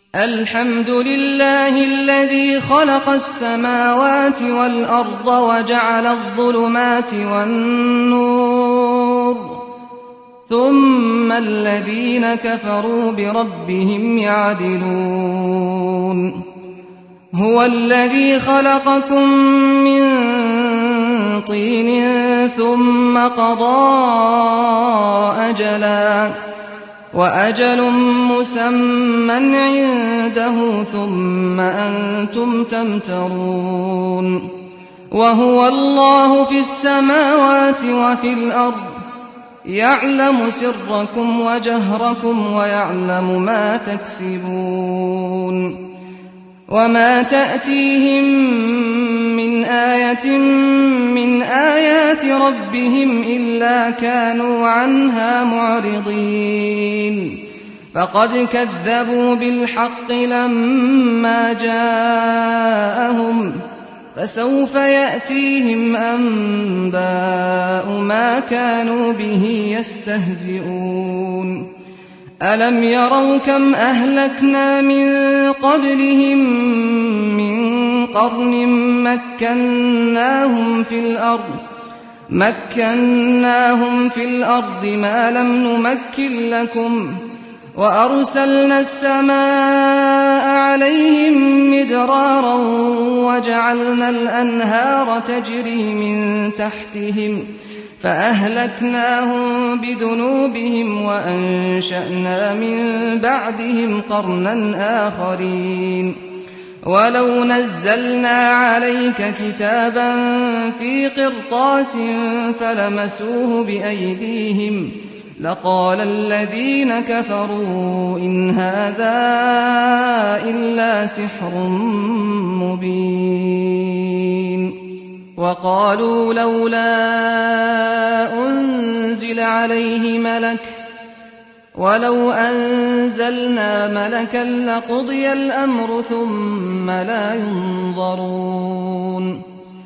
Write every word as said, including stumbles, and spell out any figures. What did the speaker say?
الحمد لله الذي خلق السماوات والأرض وجعل الظلمات والنور ثم الذين كفروا بربهم يعدلون هو الذي خلقكم من طين ثم قضى أجلا وأجل مسمى عنده ثم أنتم تمترون وهو الله في السماوات وفي الأرض يعلم سركم وجهركم ويعلم ما تكسبون وما تأتيهم من آية من آيات ربهم إلا كانوا عنها معرضين فقد كذبوا بالحق لما جاءهم فسوف يأتيهم أنباء ما كانوا به يستهزئون ألم يروا كم أهلكنا من قبلهم من قرن مكناهم في الأرض مكناهم في الأرض ما لم نمكن لكم وأرسلنا السماء عليهم مدرارا وجعلنا الأنهار تجري من تحتهم فأهلكناهم بذنوبهم وأنشأنا من بعدهم قرنا آخرين ولو نزلنا عليك كتابا في قرطاس فلمسوه بأيديهم لقال الذين كفروا إن هذا إلا سحر مبين وقالوا لولا أنزل عليه ملك ولو أنزلنا ملكا لقضي الأمر ثم لا ينظرون